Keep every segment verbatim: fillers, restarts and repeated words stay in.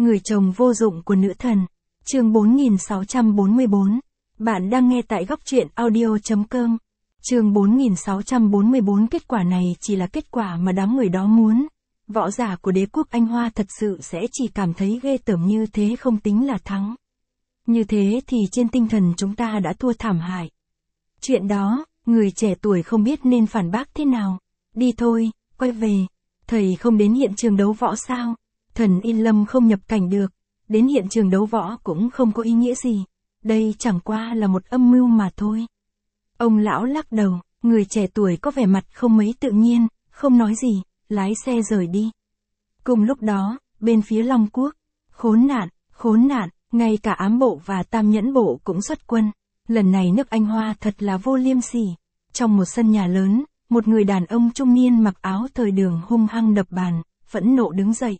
Người chồng vô dụng của nữ thần. Chương bốn nghìn sáu trăm bốn mươi bốn. Bạn đang nghe tại góc truyện audio chấm com. Chương bốn nghìn sáu trăm bốn mươi bốn. Kết quả này chỉ là kết quả mà đám người đó muốn. Võ giả của đế quốc Anh Hoa thật sự sẽ chỉ cảm thấy ghê tởm như thế không tính là thắng. Như thế thì trên tinh thần chúng ta đã thua thảm hại. Chuyện đó, người trẻ tuổi không biết nên phản bác thế nào. Đi thôi, quay về. Thầy không đến hiện trường đấu võ sao? Thần Yên Lâm không nhập cảnh được. Đến hiện trường đấu võ cũng không có ý nghĩa gì. Đây chẳng qua là một âm mưu mà thôi. Ông lão lắc đầu, người trẻ tuổi có vẻ mặt không mấy tự nhiên, không nói gì, lái xe rời đi. Cùng lúc đó, bên phía Long Quốc, khốn nạn, khốn nạn, ngay cả ám bộ và tam nhẫn bộ cũng xuất quân. Lần này nước Anh Hoa thật là vô liêm sỉ. Trong một sân nhà lớn, một người đàn ông trung niên mặc áo thời đường hung hăng đập bàn, phẫn nộ đứng dậy.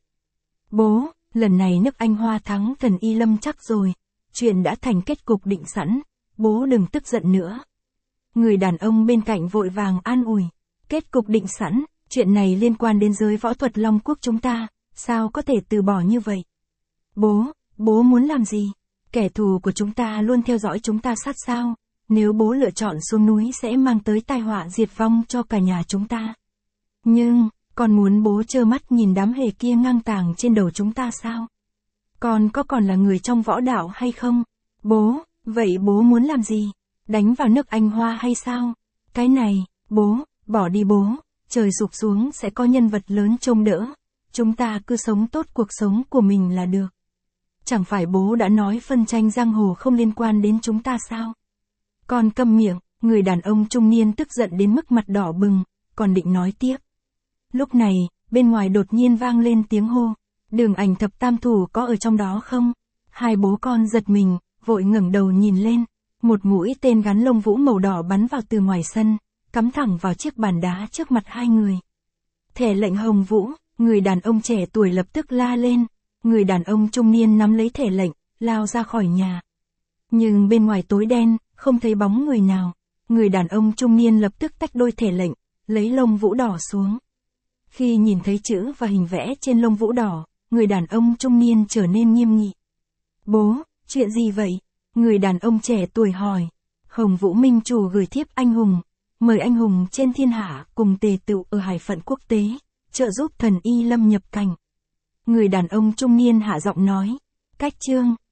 Bố, lần này nước Anh Hoa thắng Thần Y Lâm chắc rồi. Chuyện đã thành kết cục định sẵn, bố đừng tức giận nữa. Người đàn ông bên cạnh vội vàng an ủi. Kết cục định sẵn, chuyện này liên quan đến giới võ thuật Long Quốc chúng ta, sao có thể từ bỏ như vậy? Bố, bố muốn làm gì? Kẻ thù của chúng ta luôn theo dõi chúng ta sát sao, nếu bố lựa chọn xuống núi sẽ mang tới tai họa diệt vong cho cả nhà chúng ta. Nhưng, con muốn bố trơ mắt nhìn đám hề kia ngang tàng trên đầu chúng ta sao? Con có còn là người trong võ đạo hay không? Bố, vậy bố muốn làm gì? Đánh vào nước Anh Hoa hay sao? Cái này, bố, bỏ đi bố, trời sụp xuống sẽ có nhân vật lớn trông đỡ. Chúng ta cứ sống tốt cuộc sống của mình là được. Chẳng phải bố đã nói phân tranh giang hồ không liên quan đến chúng ta sao? Con câm miệng, người đàn ông trung niên tức giận đến mức mặt đỏ bừng, còn định nói tiếp. Lúc này, bên ngoài đột nhiên vang lên tiếng hô. Đường Ảnh thập tam thủ có ở trong đó không? Hai bố con giật mình, vội ngẩng đầu nhìn lên. Một mũi tên gắn lông vũ màu đỏ bắn vào từ ngoài sân, cắm thẳng vào chiếc bàn đá trước mặt hai người. Thẻ lệnh Hồng Vũ, người đàn ông trẻ tuổi lập tức la lên. Người đàn ông trung niên nắm lấy thẻ lệnh, lao ra khỏi nhà. Nhưng bên ngoài tối đen, không thấy bóng người nào. Người đàn ông trung niên lập tức tách đôi thẻ lệnh, lấy lông vũ đỏ xuống. Khi nhìn thấy chữ và hình vẽ trên lông vũ đỏ, người đàn ông trung niên trở nên nghiêm nghị. Bố, chuyện gì vậy? Người đàn ông trẻ tuổi hỏi. Hồng Vũ Minh chủ gửi thiếp anh hùng, mời anh hùng trên thiên hạ cùng tề tựu ở hải phận quốc tế, trợ giúp Thần Y Lâm nhập cảnh. Người đàn ông trung niên hạ giọng nói. Cách chương,